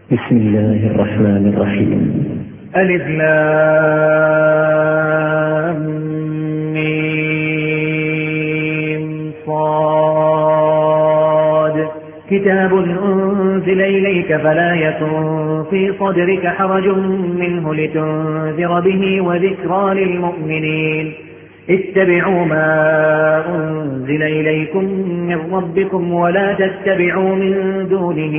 بسم الله الرحمن الرحيم. ألف لام ميم صاد كتاب أنزل إليك فلا يكن في صدرك حرج منه لتنذر به وذكرى للمؤمنين. اتبعوا ما أنزل إليكم من ربكم ولا تتبعوا من دونه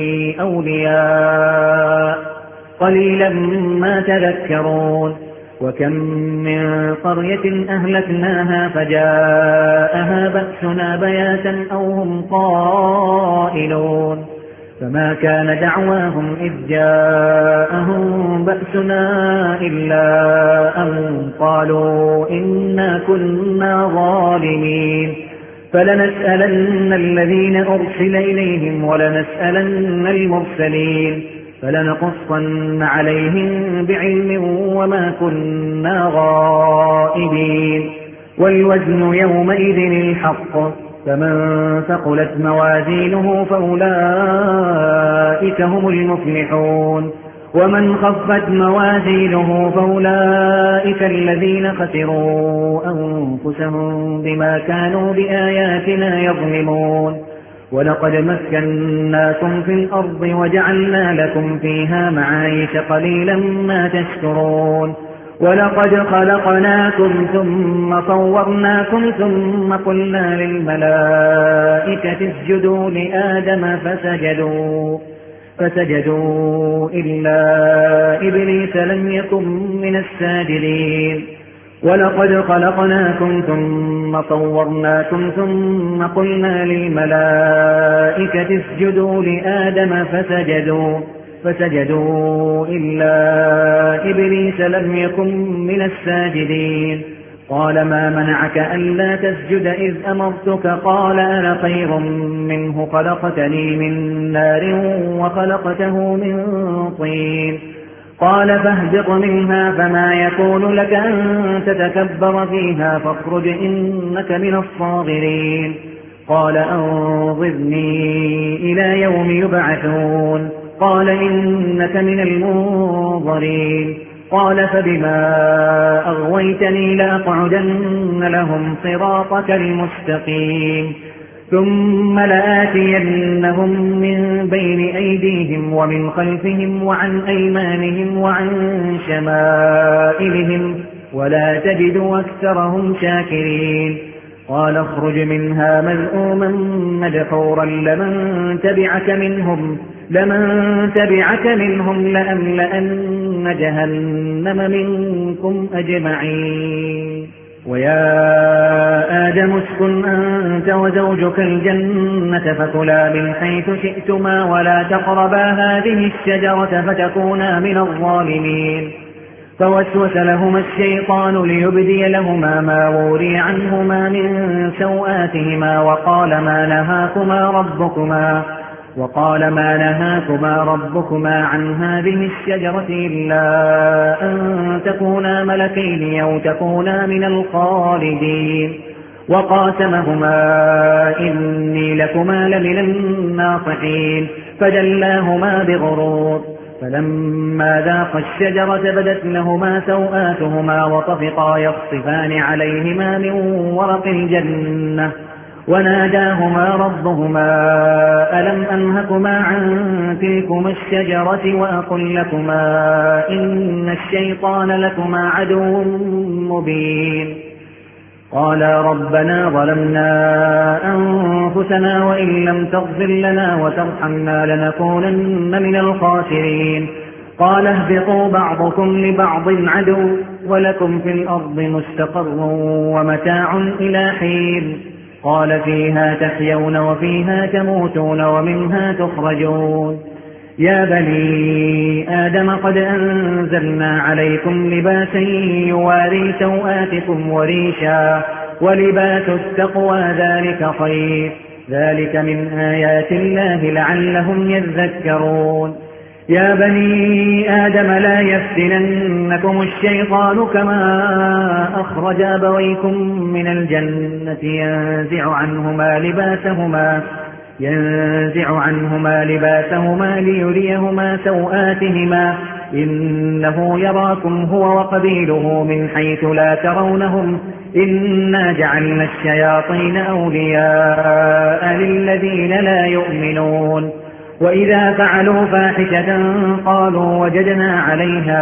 أولياء قليلا ما تذكرون. وكم من قرية أهلكناها فجاءها بأسنا بياتا أو هم قائلون فما كان دعواهم إذ جاءهم بأسنا إلا أن قالوا إنا كنا ظالمين. فلنسألن الذين أرسل إليهم ولنسألن المرسلين فلنقصن عليهم بعلم وما كنا غائبين. والوزن يومئذ الحق فمن ثقلت موازينه فأولئك هم المفلحون ومن خفت موازينه فأولئك الذين خسروا أنفسهم بما كانوا بآياتنا يظلمون. ولقد مكناكم في الأرض وجعلنا لكم فيها معايش قليلا ما تشكرون. ولقد خلقناكم ثم صورناكم ثم قلنا للملائكة اسجدوا لآدم فسجدوا إلا إبليس لم يكن من الساجدين. ولقد خلقناكم ثم صورناكم ثم قلنا للملائكة اسجدوا لآدم فسجدوا إلا إبليس لم يكن من الساجدين. قال ما منعك ألا تسجد إذ أمرتك؟ قال أنا خير منه خلقتني من نار وخلقته من طين. قال فاهبط منها فما يكون لك أن تتكبر فيها فاخرج إنك من الصاغرين. قال أنظرني إلى يوم يبعثون. قال إنك من المنظرين. قال فبما أغويتني لأقعدن لهم صراطك المستقيم ثم لآتينهم من بين أيديهم ومن خلفهم وعن أيمانهم وعن شمائلهم ولا تجد أكثرهم شاكرين. قال اخرج منها مذءوما مدحورا لمن تبعك منهم لأملأن جهنم منكم أجمعين. ويا آدم اسكن أنت وزوجك الجنة فكلا من حيث شئتما ولا تقربا هذه الشجرة فتكونا من الظالمين. فوسوس لهما الشيطان ليبدي لهما ما وري عنهما من سوآتهما وقال ما نهاكما ربكما عن هذه الشجرة إلا أن تكونا ملكين أو تكونا من الخالدين. وقاسمهما إني لكما لمن الناصحين فدلاهما بغرور. فلما ذاقا الشجرة بدت لهما سوآتهما وطفقا يخصفان عليهما من ورق الجنة وناداهما ربهما ألم أنهكما عن تلكما الشجرة وأقل لكما إن الشيطان لكما عدو مبين. قالا ربنا ظلمنا أنفسنا وإن لم تغفر لنا وترحمنا لنكونن من الخاسرين. قال اهبطوا بعضكم لبعض عدو ولكم في الأرض مستقر ومتاع إلى حين. قال فيها تحيون وفيها تموتون ومنها تخرجون. يا بني آدم قد أنزلنا عليكم لباسا يواري سوآتكم وريشا ولباس التقوى ذلك خير ذلك من آيات الله لعلهم يذكرون. يا بني آدم لا يفتننكم الشيطان كما أخرج أبويكم من الجنة ينزع عنهما لباسهما ليريهما سوآتهما إنه يراكم هو وقبيله من حيث لا ترونهم إنا جعلنا الشياطين أولياء للذين لا يؤمنون وإذا فعلوا فاحشة قالوا وجدنا عليها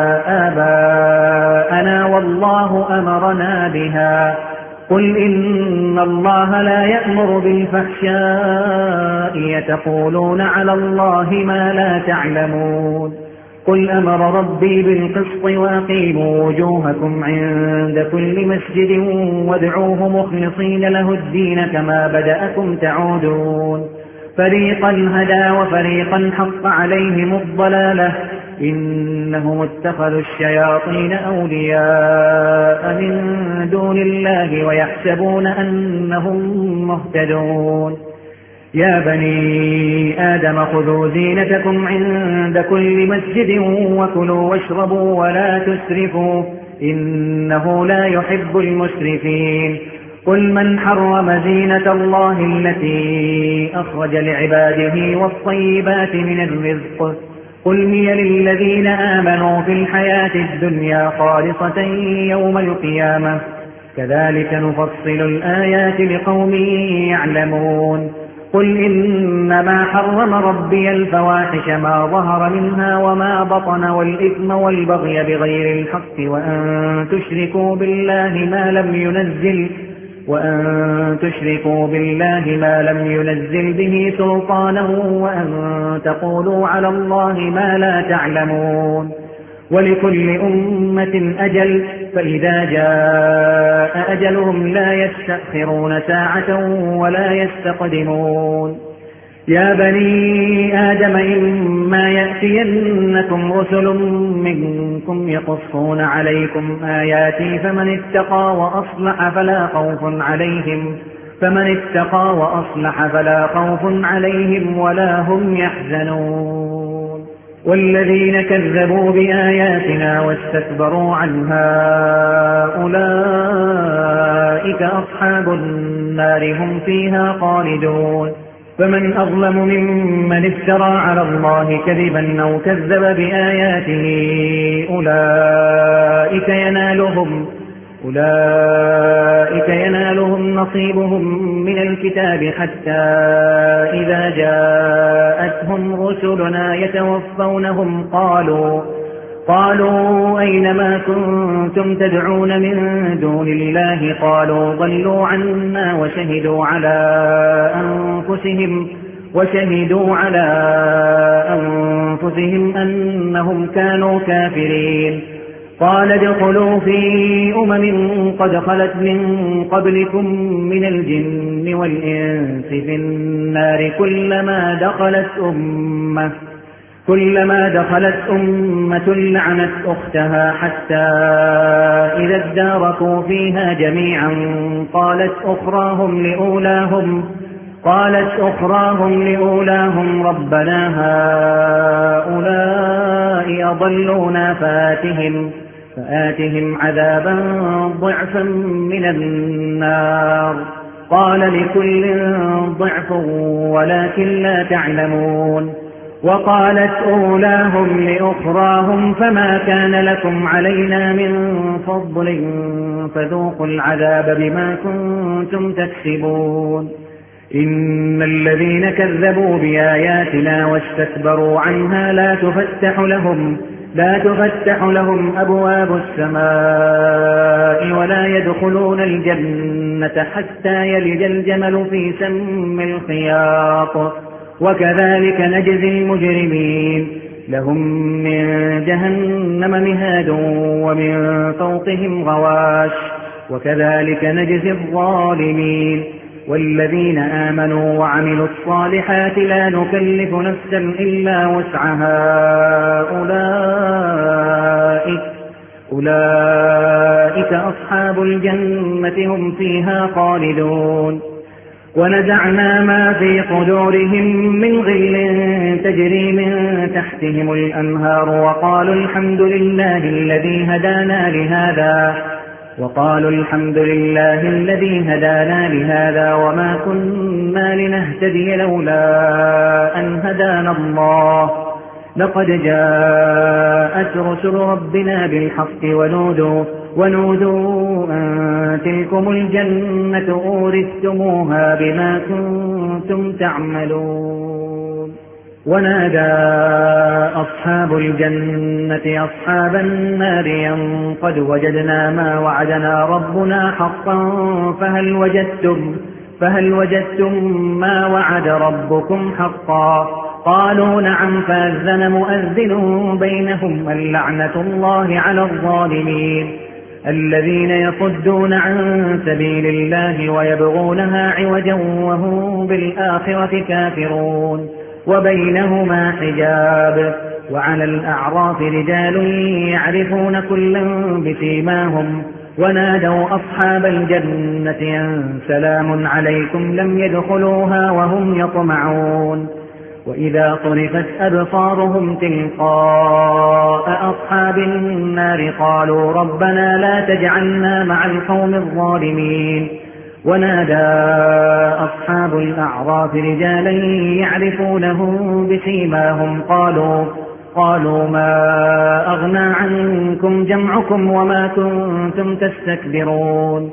آباءنا والله أمرنا بها قل إن الله لا يأمر بالفحشاء يتقولون على الله ما لا تعلمون قل أمر ربي بالقسط وأقيموا وجوهكم عند كل مسجد وادعوه مخلصين له الدين كما بدأكم تعودون فريقا هدى وفريقا حق عليهم الضلالة إنهم اتخذوا الشياطين أولياء من دون الله ويحسبون أنهم مهتدون يا بني آدم خذوا زينتكم عند كل مسجد وكلوا واشربوا ولا تسرفوا إنه لا يحب المسرفين قل من حرم زينة الله التي أخرج لعباده والطيبات من الرزق قل هي للذين آمنوا في الحياة الدنيا خالصة يوم القيامة كذلك نفصل الآيات لقوم يعلمون قل إنما حرم ربي الفواحش ما ظهر منها وما بطن والإثم والبغي بغير الحق وأن تشركوا بالله ما لم ينزل به سلطانا وأن تقولوا على الله ما لا تعلمون ولكل أمة أجل فإذا جاء أجلهم لا يستأخرون ساعة ولا يستقدمون يا بني آدم إما يأتينكم رسل منكم يقصون عليكم آياتي فمن اتقى وأصلح فلا خوف عليهم ولا هم يحزنون والذين كذبوا بآياتنا واستكبروا عنها أولئك أصحاب النار هم فيها خالدون فمن أظلم ممن افترى على الله كذبا أو كذب بآياته أولئك ينالهم نصيبهم من الكتاب حتى إذا جاءتهم رسلنا يتوفونهم قالوا أين ما كنتم تدعون من دون الله قالوا ضلوا عنا وشهدوا على أنفسهم أنهم كانوا كافرين قال ادخلوا في قد خلت من قبلكم من الجن والإنس في النار كلما دخلت أمة لعنت أختها حتى إذا اداركوا فيها جميعا قالت أخراهم لأولاهم ربنا هؤلاء أضلونا فآتهم عذابا ضعفا من النار قال لكل ضعف ولكن لا تعلمون وقالت أولاهم لأخراهم فما كان لكم علينا من فضل فذوقوا العذاب بما كنتم تكسبون إن الذين كذبوا بآياتنا واستكبروا عنها لا تفتح لهم أبواب السماء ولا يدخلون الجنة حتى يلج الجمل في سم الخياط وكذلك نجزي المجرمين لهم من جهنم مهاد ومن فوقهم غواش وكذلك نجزي الظالمين والذين آمنوا وعملوا الصالحات لا نكلف نفسا إلا وسعها أولئك أصحاب الجنة هم فيها خالدون ونزعنا ما في صدورهم من غل تجري من تحتهم الأنهار وقالوا الحمد لله الذي هدانا لهذا وقالوا الحمد لله الذي هدانا لهذا وما كنا لنهتدي لولا أن هدانا الله لقد جاءت رسل ربنا بالحق ونودوا أن تلكم الجنة أورثتموها بما كنتم تعملون. ونادى أصحاب الجنة أصحاب النار أن قد وجدنا ما وعدنا ربنا حقا فهل وجدتم ما وعد ربكم حقا؟ قالوا نعم. فأذن مؤذن بينهم اللعنة الله على الظالمين الذين يصدون عن سبيل الله ويبغونها عوجا وهم بالآخرة كافرون. وبينهما حجاب. وعلى الأعراف رجال يعرفون كلا بسيماهم ونادوا أصحاب الجنة أن سلام عليكم لم يدخلوها وهم يطمعون. وإذا صرفت أبصارهم تلقاء أصحاب النار قالوا ربنا لا تجعلنا مع القوم الظالمين. ونادى أصحاب الأعراف رجالا يعرفونهم بسيماهم قالوا ما أغنى عنكم جمعكم وما كنتم تستكبرون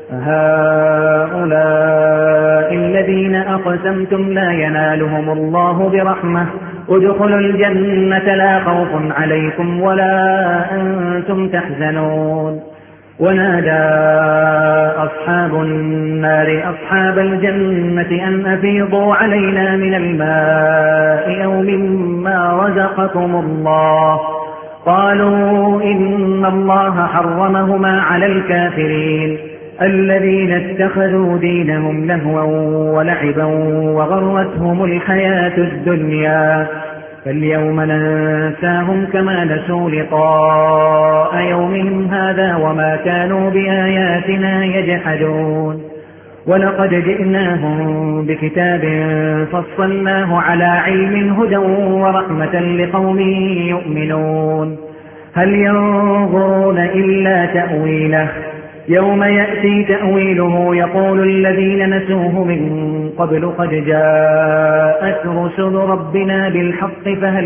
هؤلاء الذين أقسمتم لا ينالهم الله برحمة ادخلوا الجنة لا خوف عليكم ولا أنتم تحزنون. ونادى أصحاب النار أصحاب الجنة أن أفيضوا علينا من الماء أو مما رزقكم الله قالوا إن الله حرمهما على الكافرين الذين اتخذوا دينهم لهوا ولعبا وغرتهم الحياة الدنيا فاليوم ننساهم كما نسوا لقاء يومهم هذا وما كانوا بآياتنا يجحدون. ولقد جئناهم بكتاب فصلناه على علم هدى ورحمة لقوم يؤمنون. هل ينظرون إلا تأويله يوم يأتي تأويله يقول الذين نسوه من قبل قد جاءت رسل ربنا بالحق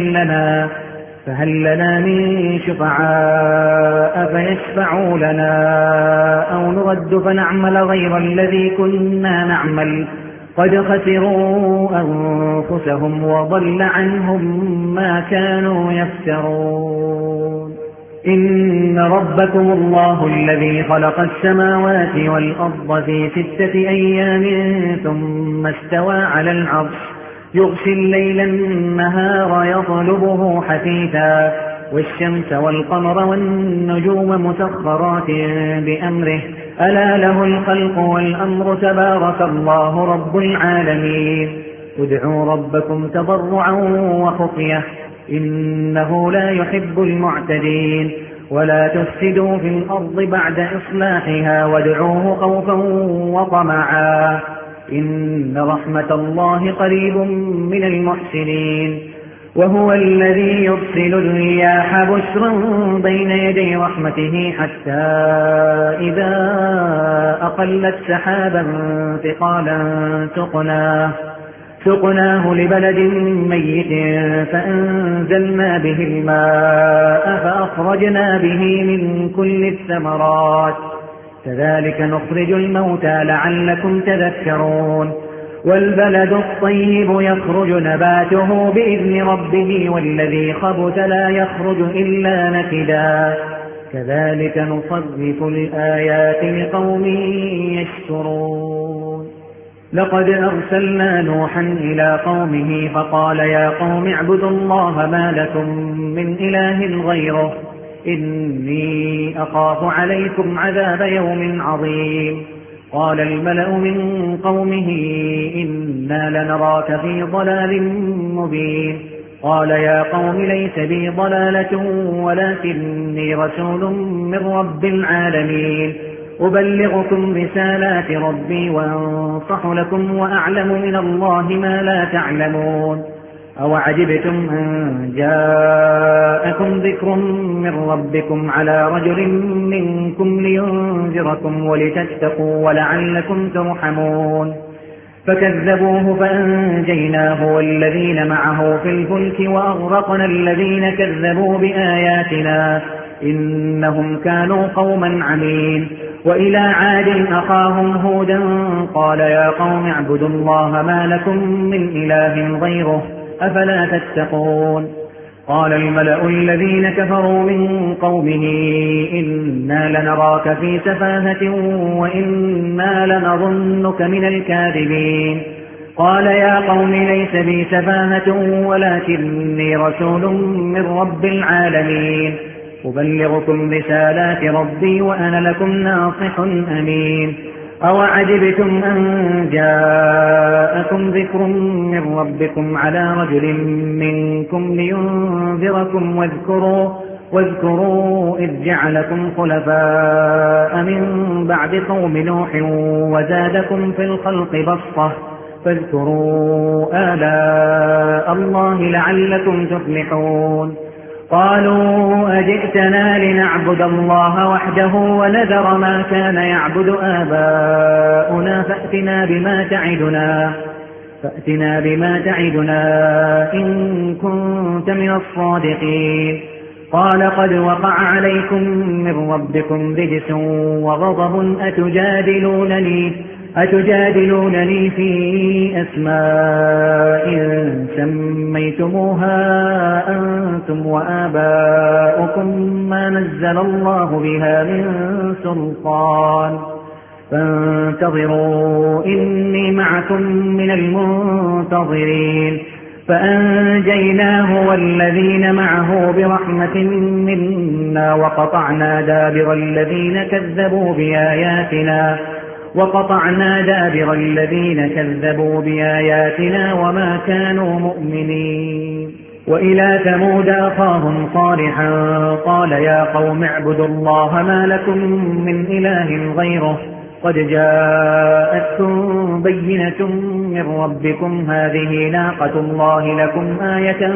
فهل لنا من شفعاء فيشفعوا لنا أو نرد فنعمل غير الذي كنا نعمل قد خسروا أنفسهم وضل عنهم ما كانوا يفترون. إن ربكم الله الذي خلق السماوات والأرض في 6 أيام ثم استوى على العرش يغشي الليل النهار يطلبه حثيثا والشمس والقمر والنجوم مسخرات بأمره ألا له الخلق والأمر تبارك الله رب العالمين. ادعوا ربكم تضرعا وخفية إنه لا يحب المعتدين ولا تفسدوا في الأرض بعد إصلاحها وادعوه خوفا وطمعا إن رحمة الله قريب من المحسنين. وهو الذي يرسل الرياح بشرا بين يدي رحمته حتى إذا أقلت سحابا ثقالا سقناه لبلد ميت فأنزلنا به الماء فأخرجنا به من كل الثمرات كذلك نخرج الموتى لعلكم تذكرون. والبلد الطيب يخرج نباته بإذن ربه والذي خبث لا يخرج إلا نكدا كذلك نصرف الآيات لقوم يشكرون. لقد أرسلنا نوحا إلى قومه فقال يا قوم اعبدوا الله ما لكم من إله غيره إني أخاف عليكم عذاب يوم عظيم. قال الملأ من قومه إنا لنراك في ضلال مبين. قال يا قوم ليس بي ضلالة ولكني رسول من رب العالمين أبلغكم رسالات ربي وأنصح لكم وأعلم من الله ما لا تعلمون. أوعجبتم أن جاءكم ذكر من ربكم على رجل منكم لينذركم ولتتقوا ولعلكم ترحمون فكذبوه فأنجيناه والذين معه في الفلك وأغرقنا الذين كذبوا بآياتنا إنهم كانوا قوما عمين وإلى عاد أخاهم هودا قال يا قوم اعبدوا الله ما لكم من إله غيره أفلا تتقون قال الملأ الذين كفروا من قومه إنا لنراك في سفاهة وإنا لنظنك من الكاذبين قال يا قوم ليس بي سفاهة ولكني رسول من رب العالمين أبلغكم رسالات ربي وأنا لكم ناصح أمين أوعجبتم أن جاءكم ذكر من ربكم على رجل منكم لينذركم واذكروا إذ جعلكم خلفاء من بعد قوم نوح وزادكم في الخلق بسطة فاذكروا آلاء الله لعلكم تفلحون قالوا أجئتنا لنعبد الله وحده ونذر ما كان يعبد آباؤنا فأتنا بما تعدنا إن كنت من الصادقين قال قد وقع عليكم من ربكم رجس وغضب أتجادلونني في أسماء سميتموها أنتم وآباؤكم ما نزل الله بها من سلطان فانتظروا إني معكم من المنتظرين فأنجيناه والذين معه برحمة منا وقطعنا دابر الذين كذبوا بآياتنا وما كانوا مؤمنين وإلى ثمود أخاهم صالحا قال يا قوم اعبدوا الله ما لكم من إله غيره قد جاءتكم بينة من ربكم هذه ناقة الله لكم آية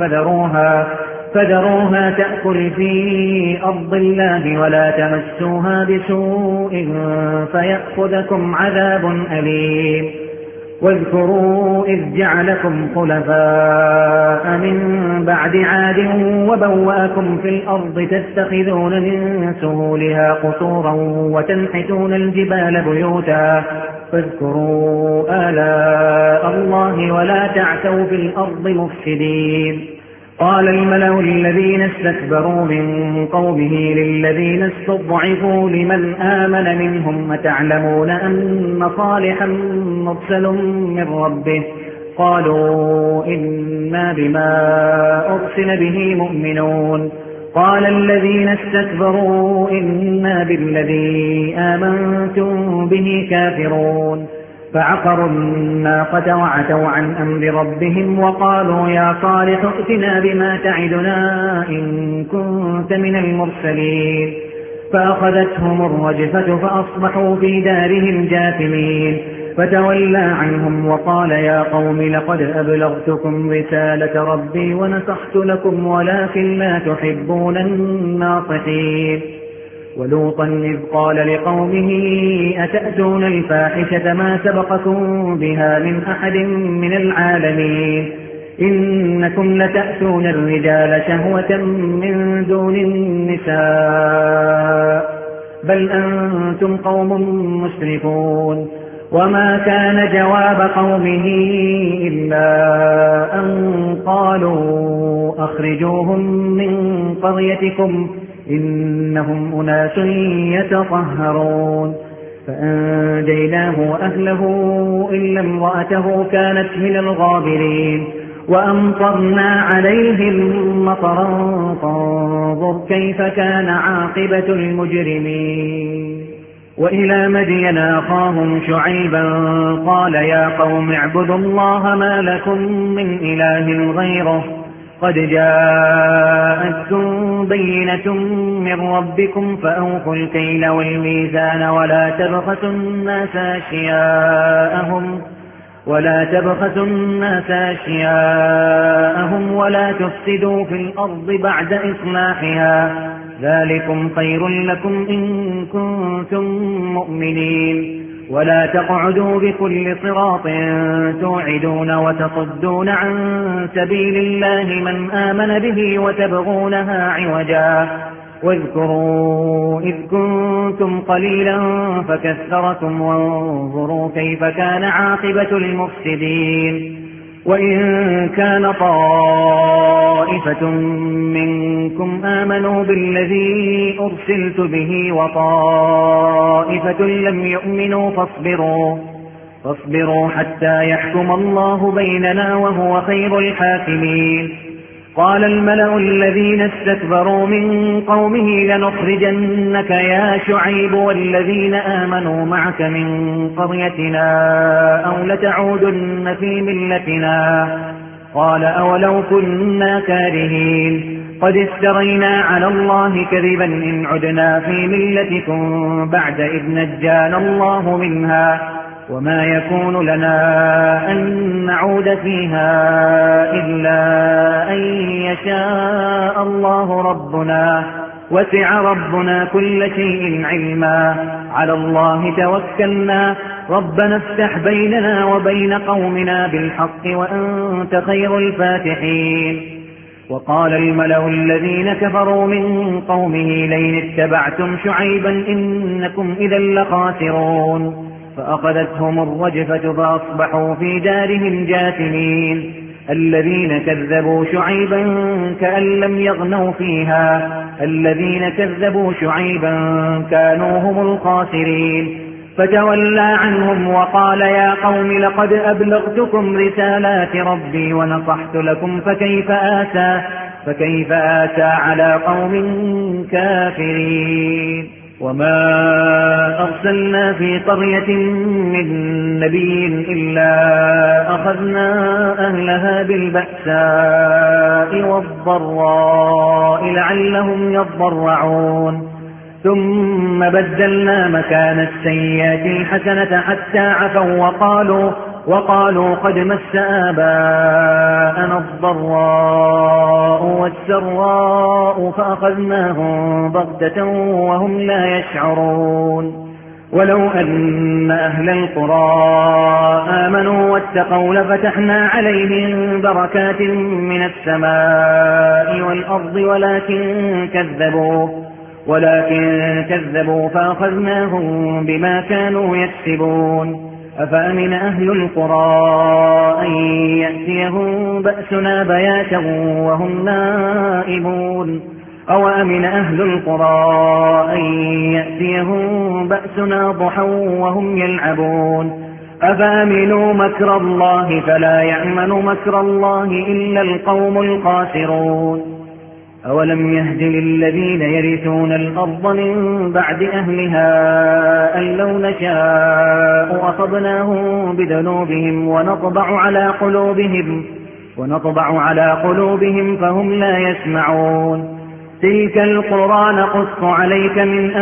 فذروها تأكل في أرض الله ولا تمسوها بسوء فيأخذكم عذاب أليم واذكروا إذ جعلكم خلفاء من بعد عاد وبوأكم في الأرض تتخذون من سهولها قصورا وتنحتون الجبال بيوتا فاذكروا آلاء الله ولا تعثوا في الأرض مفسدين قال الملأ الذين استكبروا من قومه للذين استضعفوا لمن آمن منهم أتعلمون أن صالحا مرسل من ربه قالوا إنا بما أرسل به مؤمنون قال الذين استكبروا إنا بالذي آمنتم به كافرون فعقروا الناقة وعتوا عن أمر ربهم وقالوا يا صالح ائتنا بما تعدنا إن كنت من المرسلين فأخذتهم الرجفة فأصبحوا في دارهم جاثمين فتولى عنهم وقال يا قوم لقد أبلغتكم رسالة ربي ونصحت لكم ولكن لا تحبون الناصحين ولوطا إذ قال لقومه أتأتون الفاحشة ما سبقكم بها من أحد من العالمين إنكم لتأتون الرجال شهوة من دون النساء بل أنتم قوم مسرفون وما كان جواب قومه إلا أن قالوا أخرجوهم من قريتكم إنهم أناس يتطهرون فأنجيناه وأهله إلا امرأته كانت من الغابرين وأمطرنا عليهم مطرا فانظر كيف كان عاقبة المجرمين وإلى مدين أخاهم شعيبا قال يا قوم اعبدوا الله ما لكم من إله غيره قد جاءتكم بينة من ربكم فأوفوا الكيل والميزان ولا تبخسوا الناس ولا تبخسوا الناس أشياءهم ولا تفسدوا في الأرض بعد إصلاحها ذلكم خير لكم إن كنتم مؤمنين ولا تقعدوا بكل صراط توعدون وتصدون عن سبيل الله من آمن به وتبغونها عوجا واذكروا إذ كنتم قليلا فكثركم وانظروا كيف كان عاقبة المفسدين وإن كان طائفة منكم آمنوا بالذي أرسلت به وطائفة لم يؤمنوا فاصبروا حتى يحكم الله بيننا وهو خير الحاكمين قال الملأ الذين استكبروا من قومه لنخرجنك يا شعيب والذين آمنوا معك من قريتنا أو لتعودن في ملتنا قال أولو كنا كارهين قد افترينا على الله كذبا إن عدنا في ملتكم بعد إذ نجانا الله منها وما يكون لنا أن نعود فيها إلا أن يشاء الله ربنا وسع ربنا كل شيء علما على الله توكلنا ربنا افتح بيننا وبين قومنا بالحق وأنت خير الفاتحين وقال الملأ الذين كفروا من قومه لئن اتبعتم شعيبا إنكم إذا لخاسرون فأخذتهم الرجفة فأصبحوا في دارهم جاثمين الذين كذبوا شعيبا كأن لم يغنوا فيها الذين كذبوا شعيبا كانوا هم الخاسرين فتولى عنهم وقال يا قوم لقد أبلغتكم رسالات ربي ونصحت لكم فكيف آسى على قوم كافرين وما أرسلنا في قرية من نبي إلا أخذنا أهلها بالبأساء والضراء لعلهم يضرعون ثم بدلنا مكان السيئات الحسنة حتى عفوا وقالوا قد مس آباءنا الضراء والسراء فأخذناهم بغتة وهم لا يشعرون ولو أن أهل القرى آمنوا واتقوا لفتحنا عليهم بركات من السماء والأرض ولكن كذبوا فأخذناهم بما كانوا يكسبون أفأمن أهل القرى أن يأتيهم بأسنا بياتا وهم نائمون أو أمن أهل القرى أن يأتيهم بأسنا ضحى وهم يلعبون أفأمنوا مكر الله فلا يأمن مكر الله إلا القوم الخاسرون أولم يهد للذين يرثون الأرض من بعد أهلها أن لو نشاء أصبناهم بذنوبهم ونطبع على قلوبهم فهم لا يسمعون تلك القرى نقص عليك من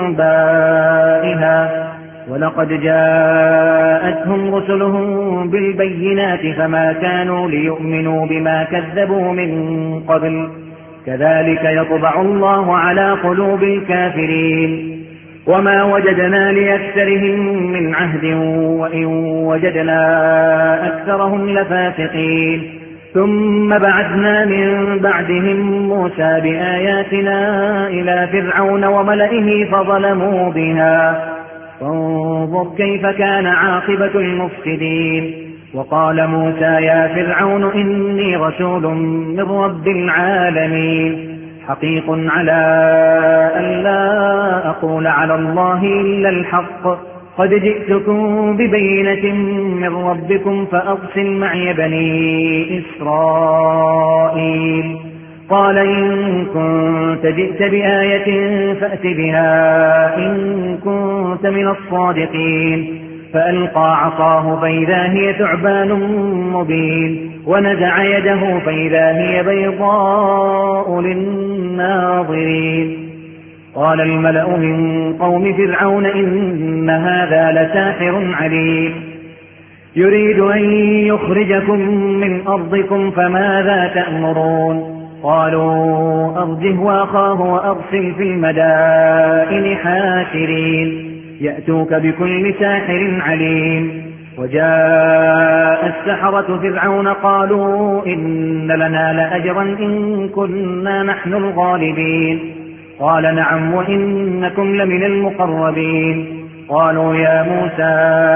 أنبائها ولقد جاءتهم رسلهم بالبينات فما كانوا ليؤمنوا بما كذبوا من قبل كذلك يطبع الله على قلوب الكافرين وما وجدنا لأكثرهم من عهد وإن وجدنا أكثرهم لفاسقين ثم بعثنا من بعدهم موسى بآياتنا إلى فرعون وملئه فظلموا بها فانظر كيف كان عاقبة المفسدين وقال موسى يا فرعون إني رسول من رب العالمين حقيق على أن لا أقول على الله إلا الحق قد جئتكم ببينة من ربكم فأرسل معي بني إسرائيل قال إن كنت جئت بآية فأت بها إن كنت من الصادقين فألقى عصاه فإذا هي ثعبان مبين ونزع يده فإذا هي بيضاء للناظرين قال الملأ من قوم فرعون إن هذا لساحر عليم يريد أن يخرجكم من أرضكم فماذا تأمرون قالوا أرجه وأخاه وأرسل في المدائن حاشرين يأتوك بكل ساحر عليم وجاء السحرة فرعون قالوا إن لنا لأجرا إن كنا نحن الغالبين قال نعم وإنكم لمن المقربين قالوا يا موسى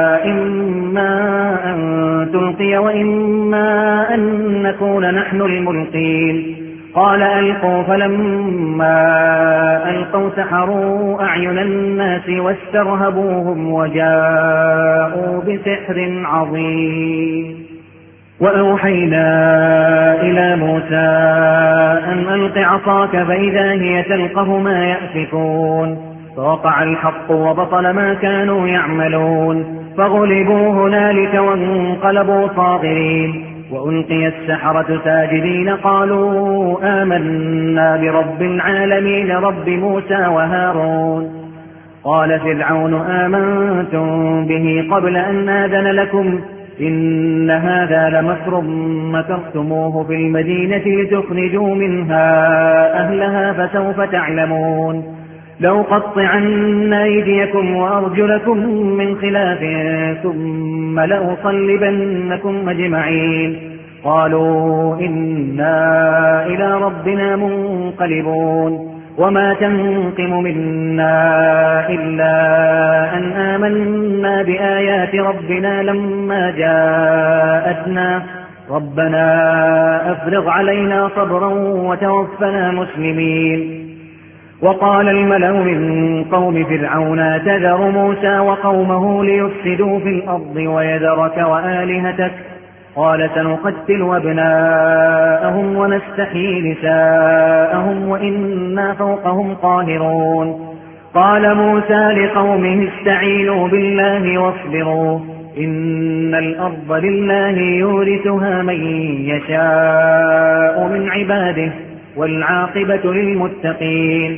إما أن تلقي وإما أن نكون نحن الملقين قال ألقوا فلما ألقوا سحروا أعين الناس واسترهبوهم وجاءوا بسحر عظيم وأوحينا إلى موسى أن ألق عصاك فإذا هي تلقف ما يأفكون فوقع الحق وبطل ما كانوا يعملون فغلبوا هنالك وانقلبوا صاغرين وألقي السحرة ساجدين قالوا آمنا برب العالمين رب موسى وهارون قال فرعون آمنتم به قبل أن آذن لكم إن هذا لمكر مكرتموه في المدينة لتخرجوا منها أهلها فسوف تعلمون لو قطعن أيديكم وأرجلكم من خلاف ثم لأصلبنكم أجمعين قالوا إنا إلى ربنا منقلبون وما تنقم منا إلا أن آمنا بآيات ربنا لما جاءتنا ربنا أفرغ علينا صبرا وتوفنا مسلمين وقال الملأ من قوم فرعون تذر موسى وقومه ليفسدوا في الأرض ويذرك وآلهتك قال سنقتل أبناءهم ونستحيي نساءهم وإنا فوقهم قاهرون قال موسى لقومه استعينوا بالله واصبروا إن الأرض لله يورثها من يشاء من عباده والعاقبة للمتقين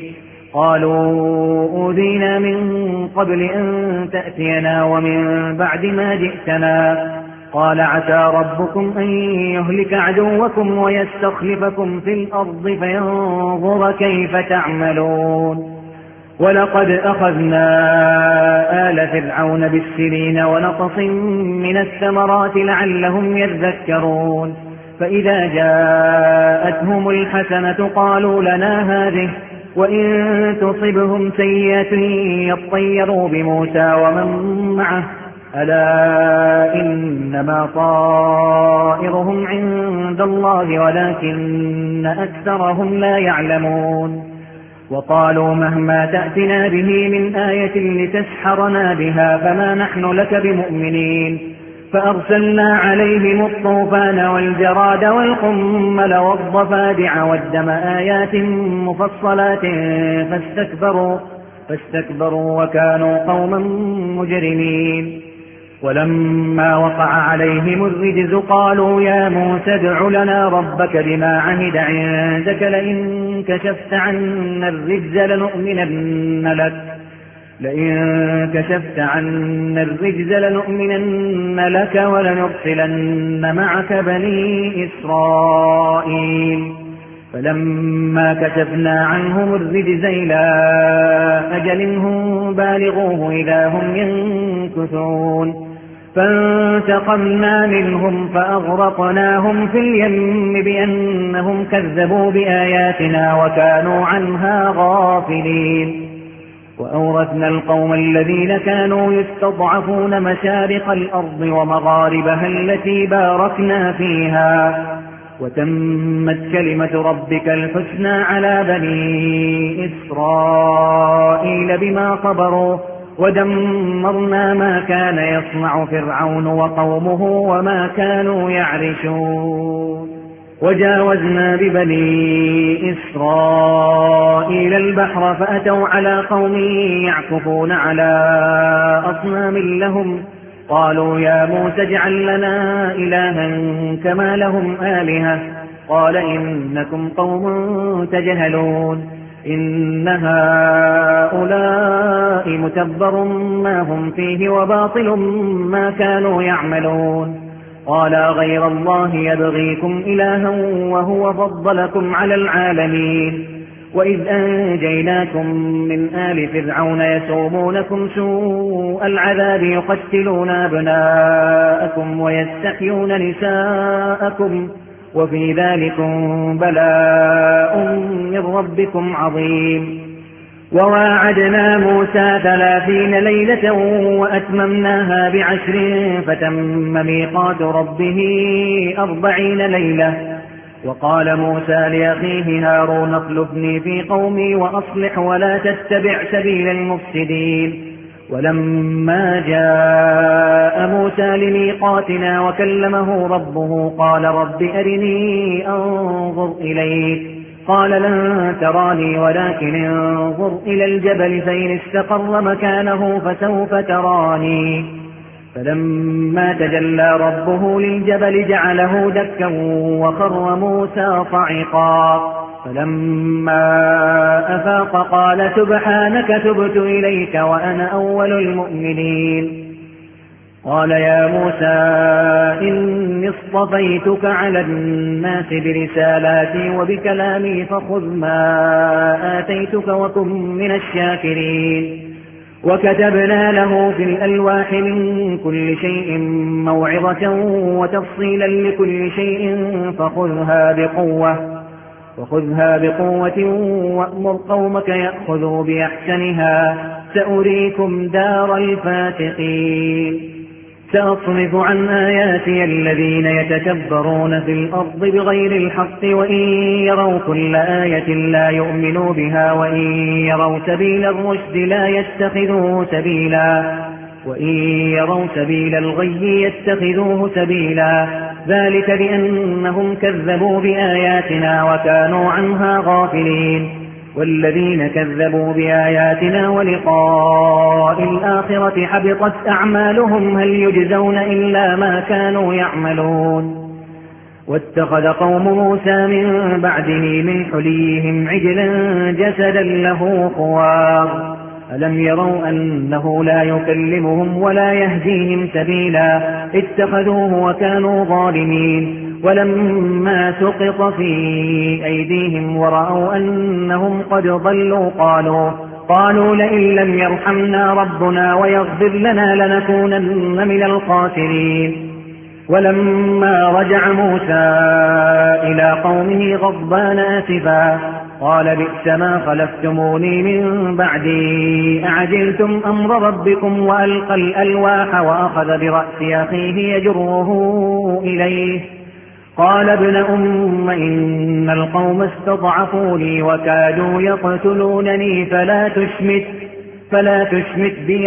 قالوا أوذينا من قبل أن تأتينا ومن بعد ما جئتنا قال عسى ربكم أن يهلك عدوكم ويستخلفكم في الأرض فينظر كيف تعملون ولقد أخذنا آل فرعون بالسنين ونقص من الثمرات لعلهم يذكرون فإذا جاءتهم الحسنة قالوا لنا هذه وإن تصبهم سيئة يطيروا بموسى ومن معه ألا إنما طائرهم عند الله ولكن أكثرهم لا يعلمون وقالوا مهما تأتنا به من آية لتسحرنا بها فما نحن لك بمؤمنين فأرسلنا عليهم الطوفان والجراد والقمل والضفادع والدم آيات مفصلات فاستكبروا وكانوا قوما مجرمين ولما وقع عليهم الرجز قالوا يا موسى ادع لنا ربك بما عهد عندك لئن كشفت عنا الرجز لنؤمنن لك ولنرسلن معك بني إسرائيل فلما كشفنا عنهم الرجز إلى أجل هم بالغوه إذا هم ينكثون فانتقمنا منهم فأغرقناهم في اليم بأنهم كذبوا بآياتنا وكانوا عنها غافلين وأورثنا القوم الذين كانوا يستضعفون مشارق الأرض ومغاربها التي باركنا فيها وتمت كلمة ربك الحسنى على بني إسرائيل بما صبروا ودمرنا ما كان يصنع فرعون وقومه وما كانوا يعرشون وجاوزنا ببني إسرائيل البحر فأتوا على قوم يعكفون على أصنام لهم قالوا يا موسى اجعل لنا إلها كما لهم آلهة قال إنكم قوم تجهلون إن هؤلاء متبر ما هم فيه وباطل ما كانوا يعملون قال غير الله يبغيكم إلها وهو فضلكم على العالمين وإذ أنجيناكم من آل فرعون يسومونكم سوء العذاب يقتلون أبناءكم ويستحيون نساءكم وفي ذلكم بلاء من ربكم عظيم وواعدنا موسى 30 ليلة وأتممناها ب10 فتم ميقات ربه 40 ليلة وقال موسى لأخيه هارون اخلفني في قومي وأصلح ولا تتبع سبيل المفسدين ولما جاء موسى لميقاتنا وكلمه ربه قال رب أرني أنظر إليك قال لن تراني ولكن انظر إلى الجبل فإن استقر مكانه فسوف تراني فلما تجلى ربه للجبل جعله دكا وخر موسى صعقا فلما أفاق قال سبحانك تبت إليك وأنا أول المؤمنين قال يا موسى إني اصطفيتك على الناس برسالاتي وبكلامي فخذ ما آتيتك وكن من الشاكرين وكتبنا له في الألواح من كل شيء موعظة وتفصيلا لكل شيء فخذها بقوة وأمر قومك يأخذوا بأحسنها سأريكم دار الفاسقين سأصرف عن آياتي الذين يتكبرون في الأرض بغير الحق وإن يروا كل آية لا يؤمنوا بها وإن يروا سبيل الرشد لا يتخذوه سبيلا وإن يروا سبيل الغي يتخذوه سبيلا ذلك بأنهم كذبوا بآياتنا وكانوا عنها غافلين والذين كذبوا بآياتنا ولقاء الآخرة حبطت أعمالهم هل يجزون إلا ما كانوا يعملون واتخذ قوم موسى من بعده من حليهم عجلا جسدا له خوار ألم يروا أنه لا يكلمهم ولا يهديهم سبيلا اتخذوه وكانوا ظالمين ولما سقط في أيديهم ورأوا أنهم قد ضلوا قالوا لئن لم يرحمنا ربنا ويغفر لنا لنكونن من الخاسرين ولما رجع موسى إلى قومه غضبان آسفا قال بئس ما خلفتموني من بعدي أعجلتم أمر ربكم وألقى الألواح وأخذ برأس أخيه يجره إليه قال ابن أم إن القوم استضعفوني وكادوا يقتلونني فلا تشمت بي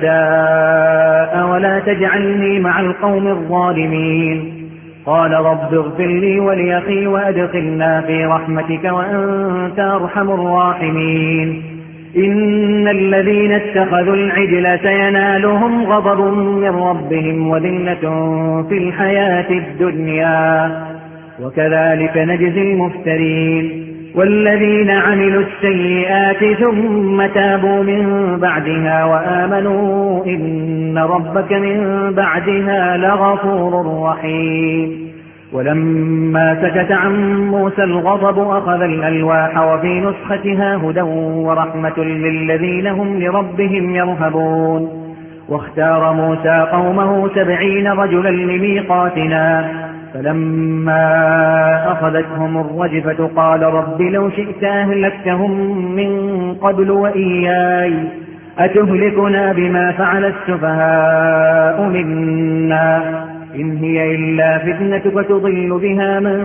الأعداء ولا تجعلني مع القوم الظالمين قال رب اغفر لي ولأخي وأدخلنا في رحمتك وأنت أرحم الراحمين إن الذين اتخذوا العجل سينالهم غضب من ربهم وذلة في الحياة الدنيا وكذلك نجزي المفترين والذين عملوا السيئات ثم تابوا من بعدها وآمنوا إن ربك من بعدها لغفور رحيم ولما سكت عن موسى الغضب أخذ الألواح وفي نسختها هدى ورحمة للذين هم لربهم يرهبون واختار موسى قومه 70 رجلا لميقاتنا فلما أخذتهم الرجفة قال رب لو شئت أهلكتهم من قبل وإياي أتهلكنا بما فعل السفهاء منا إن هي إلا فتنتك تضل بها من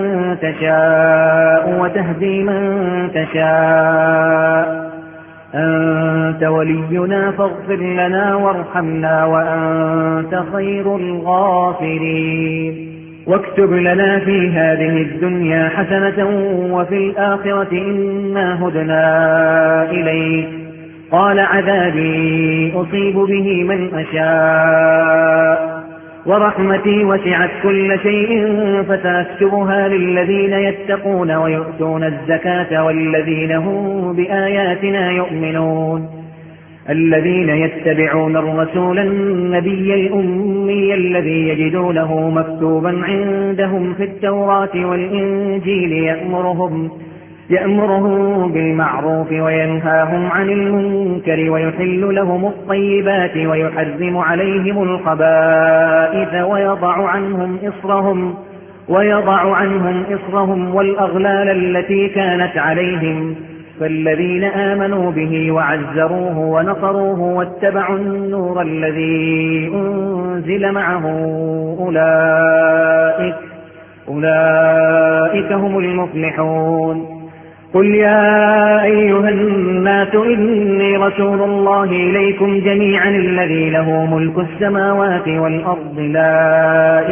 تشاء وتهدي من تشاء أنت ولينا فاغفر لنا وارحمنا وأنت خير الغافرين واكتب لنا في هذه الدنيا حسنة وفي الآخرة إنا هدنا إليك قال عذابي أصيب به من أشاء ورحمتي وسعت كل شيء فسأكتبها للذين يتقون ويؤتون الزكاة والذين هم بآياتنا يؤمنون الذين يتبعون الرسول النبي الأمي الذي يجدونه مكتوبا عندهم في التوراة والإنجيل يأمرهم بالمعروف وينهاهم عن المنكر ويحل لهم الطيبات ويحرم عليهم الخبائث ويضع عنهم إصرهم والأغلال التي كانت عليهم فالذين آمنوا به وعزروه ونصروه واتبعوا النور الذي أنزل معه أولئك هم المفلحون قل يا أيها الناس إني رسول الله إليكم جميعا الذي له ملك السماوات والأرض لا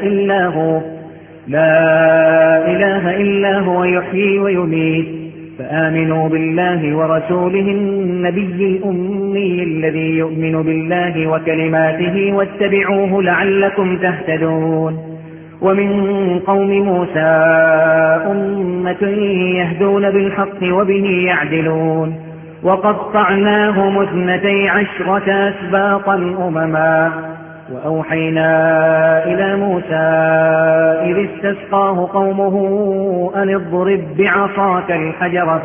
إله إلا هو يحيي ويميت فآمنوا بالله ورسوله النبي الأمي الذي يؤمن بالله وكلماته واتبعوه لعلكم تهتدون ومن قوم موسى أمة يهدون بالحق وبه يعدلون وقطعناهم 12 أسباطا أمما وأوحينا إلى موسى إذ استسقاه قومه أن اضرب بعصاك الحجر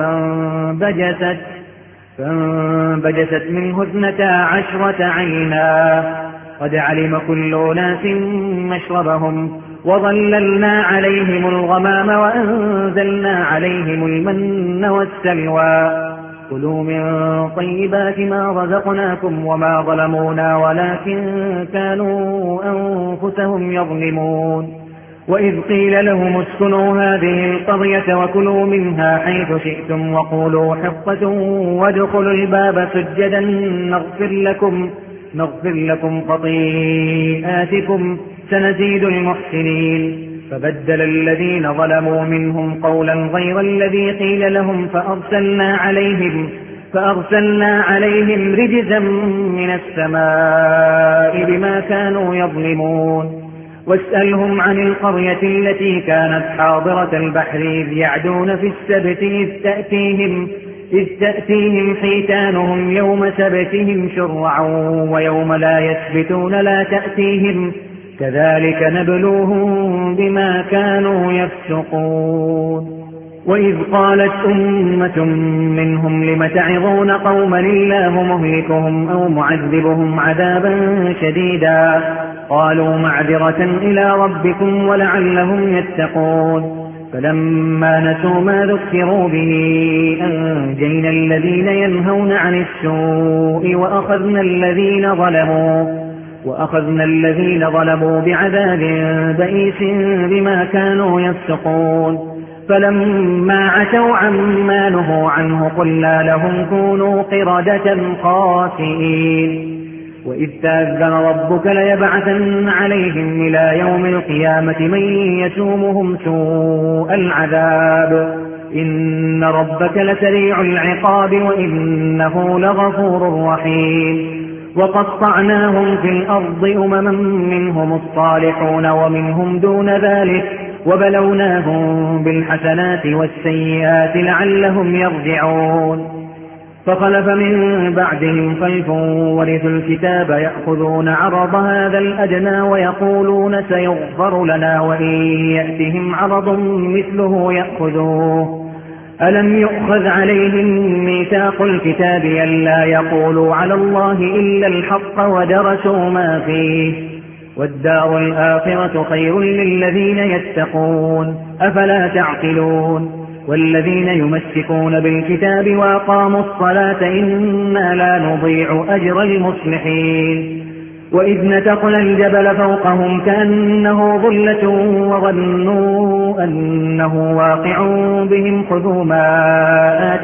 فانبجست منه 12 عينا قد علم كل أناس مشربهم وظللنا عليهم الغمام وأنزلنا عليهم المن والسلوى كلوا من طيبات ما رزقناكم وما ظلمونا ولكن كانوا أنفسهم يظلمون وإذ قيل لهم اسكنوا هذه القرية وكلوا منها حيث شئتم وقولوا حطة وادخلوا الباب سجدا نغفر لكم خطيئاتكم سنزيد المحسنين فبدل الذين ظلموا منهم قولا غير الذي قيل لهم فأرسلنا عليهم رجزا من السماء بما كانوا يظلمون واسألهم عن القرية التي كانت حاضرة البحر إذ يعدون في السبت إذ تأتيهم حيتانهم يوم سبتهم شرعا ويوم لا يسبتون لا تأتيهم كذلك نبلوهم بما كانوا يفسقون وإذ قالت أمة منهم لم تعظون قوما الله مهلكهم أو معذبهم عذابا شديدا قالوا معذرة إلى ربكم ولعلهم يتقون فلما نسوا ما ذكروا به أنجينا الذين ينهون عن السوء وأخذنا الذين ظلموا بعذاب بئيس بما كانوا يفسقون فلما عتوا عما نهوا عنه قلنا لهم كونوا قردة خاسئين وإذ تأذن ربك ليبعثن عليهم إلى يوم القيامة من يسومهم سوء العذاب إن ربك لسريع العقاب وإنه لغفور رحيم وقطعناهم في الأرض أمما منهم الصالحون ومنهم دون ذلك وبلوناهم بالحسنات والسيئات لعلهم يرجعون فخلف من بعدهم خلف ورثوا الكتاب يأخذون عرض هذا الأدنى ويقولون سيغفر لنا وإن يأتهم عرض مثله يأخذوه ألم يؤخذ عليهم ميثاق الكتاب ألا يقولوا على الله إلا الحق ودرسوا ما فيه والدار الآخرة خير للذين يتقون أفلا تعقلون والذين يمسكون بالكتاب وأقاموا الصلاة إنا لا نضيع أجر المصلحين وإذ نتقنا الجبل فوقهم كأنه ظلة وظنوا أنه واقع بهم خذوا ما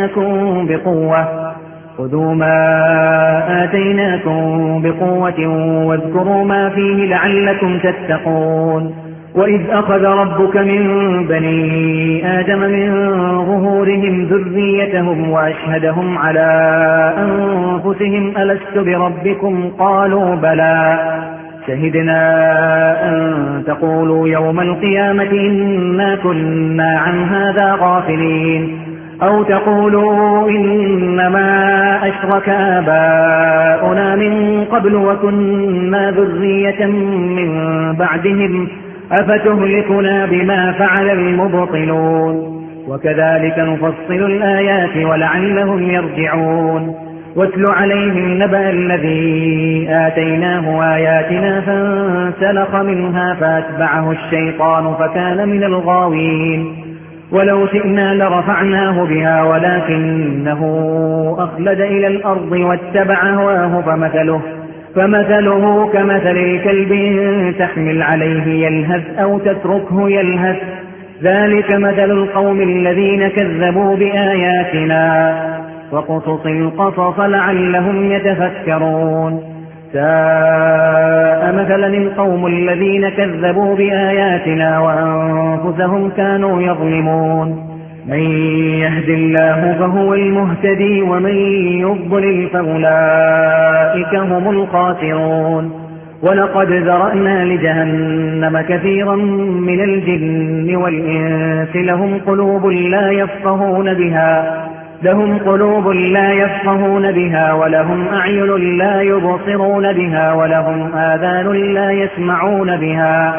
آتيناكم بقوة واذكروا ما فيه لعلكم تتقون وإذ أخذ ربك من بني آدم من ظهورهم ذريتهم وأشهدهم على أنفسهم ألست بربكم شهدنا أن تقولوا يوم القيامة إنا كنا عن هذا غافلين أو تقولوا إنما أشرك آباؤنا من قبل وكنا ذرية من بعدهم أفتهلكنا بما فعل المبطلون وكذلك نفصل الآيات ولعلهم يرجعون واتل عليهم نبأ الذي آتيناه آياتنا فانسلخ منها فأتبعه الشيطان فكان من الغاوين ولو شئنا لرفعناه بها ولكنه أخلد إلى الأرض واتبع هواه فمثله كمثل الكلب إن تحمل عليه يلهث أو تتركه يلهث ذلك مثل القوم الذين كذبوا بآياتنا وقصص القصص لعلهم يتفكرون ساء مثلا القوم الذين كذبوا بآياتنا وأنفسهم كانوا يظلمون من يهد الله فهو المهتدي ومن يضلل فأولئك هم الخاسرون ولقد ذرأنا لجهنم كثيرا من الجن والإنس لهم قلوب لا يفقهون بها ولهم أعين لا يبصرون بها ولهم آذان لا يسمعون بها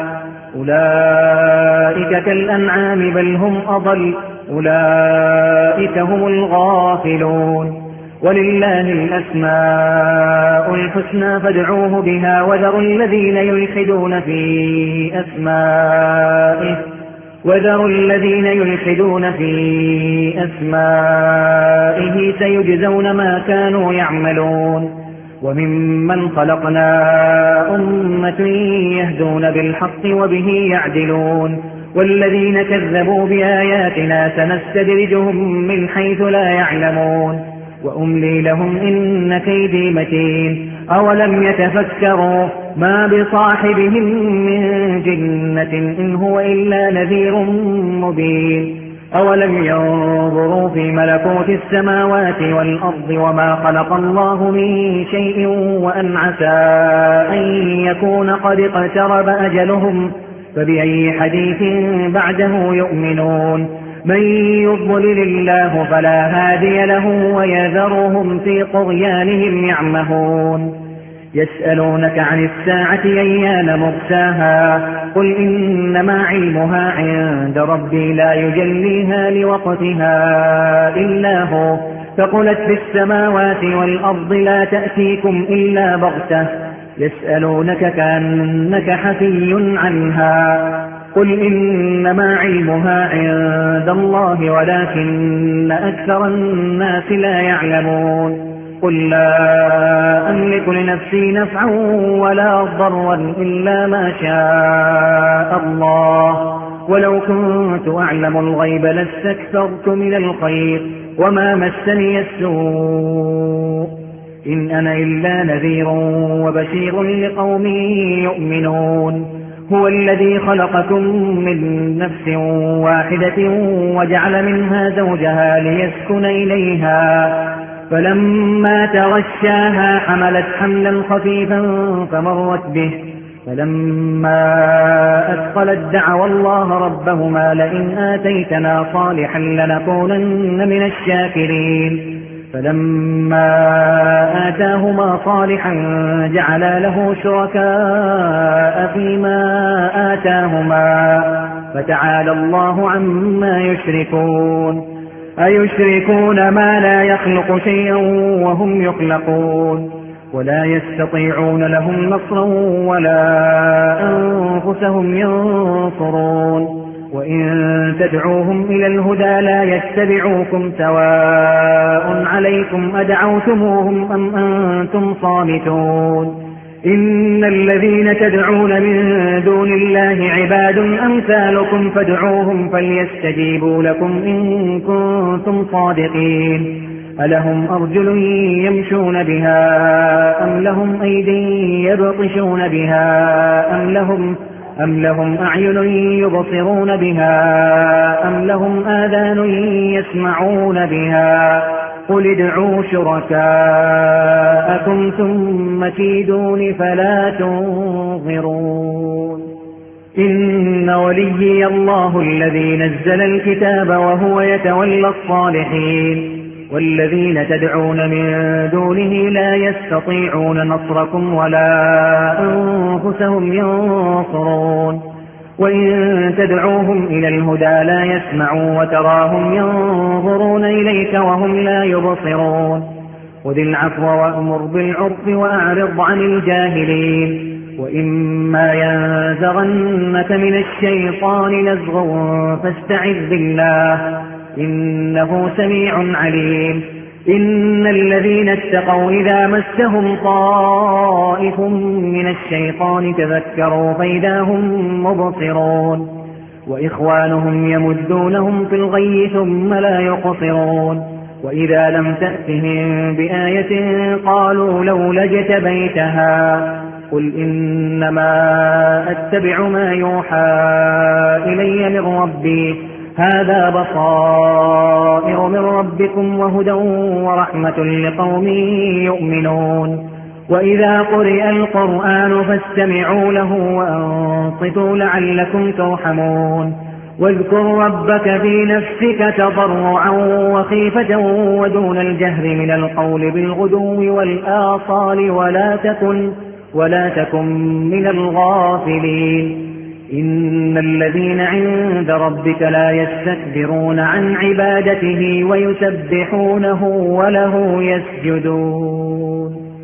أولئك كالأنعام بل هم أضل أولئك هم الغافلون ولله الأسماء الحسنى فادعوه بها وذروا الذين يلحدون في أسمائه سيجزون ما كانوا يعملون وممن خلقنا أمة يهدون بالحق وبه يعدلون والذين كذبوا بآياتنا سنستدرجهم من حيث لا يعلمون وأملي لهم إن كيدي متين أولم يتفكروا ما بصاحبهم من جنة إن هو إلا نذير مبين أولم ينظروا في ملكوت السماوات والأرض وما خلق الله من شيء وأن عسى أن يكون قد اقترب أجلهم فبأي حديث بعده يؤمنون من يضلل الله فلا هادي له ويذرهم في طغيانهم يعمهون يسألونك عن الساعة أيان مرساها قل إنما علمها عند ربي لا يجليها لوقتها إلا هو ثقلت في السماوات والأرض لا تأتيكم إلا بغتة يسألونك كأنك حفي عنها قل إنما علمها عند الله ولكن أكثر الناس لا يعلمون قل لا أملك لنفسي نفعا ولا ضرا إلا ما شاء الله ولو كنت أعلم الغيب لاستكثرت من الخير وما مسني السوء إن أنا إلا نذير وبشير لقوم يؤمنون هو الذي خلقكم من نفس واحدة وجعل منها زوجها ليسكن إليها فلما تغشاها حملت حملا خفيفا فمرت به فلما أثقلت دعوا الله ربهما لئن آتيتنا صالحا لنكونن من الشاكرين فلما آتاهما صالحا جعلا له شركاء فيما آتاهما فتعالى الله عما يشركون أيشركون ما لا يخلق شيئا وهم يخلقون ولا يستطيعون لهم نصرا ولا أنفسهم ينصرون وإن تدعوهم إلى الهدى لا يتبعوكم سواء عليكم أدعوتموهم أم أنتم صامتون إن الذين تدعون من دون الله عباد أمثالكم فادعوهم فليستجيبوا لكم إن كنتم صادقين ألهم أرجل يمشون بها أم لهم أيدي يبطشون بها أم لهم أعين يبصرون بها أم لهم آذان يسمعون بها قل ادعوا شركاءكم ثم كيدون فلا تنظرون إن وليي الله الذي نزل الكتاب وهو يتولى الصالحين والذين تدعون من دونه لا يستطيعون نصركم ولا أنفسهم ينصرون وإن تدعوهم إلى الهدى لا يسمعوا وتراهم ينظرون إليك وهم لا يبصرون خذ العفو وأمر بالعرف وأعرض عن الجاهلين وإما ينزغنك من الشيطان نزغ فاستعذ بالله إنه سميع عليم إن الذين اتقوا إذا مسهم طائف من الشيطان تذكروا فإذا هم مبصرون وإخوانهم يمدونهم في الغي ثم لا يقصرون وإذا لم تأتهم بآية قالوا لولا اجتبيتها قل إنما أتبع ما يوحى إلي من ربي هذا بصائر من ربكم وهدى ورحمة لقوم يؤمنون وإذا قرئ القرآن فاستمعوا له وأنصتوا لعلكم ترحمون واذكر ربك في نفسك تضرعا وخيفة ودون الجهر من القول بالغدو والآصال ولا تكن من الغافلين إن الذين عند ربك لا يستكبرون عن عبادته ويسبحونه وله يسجدون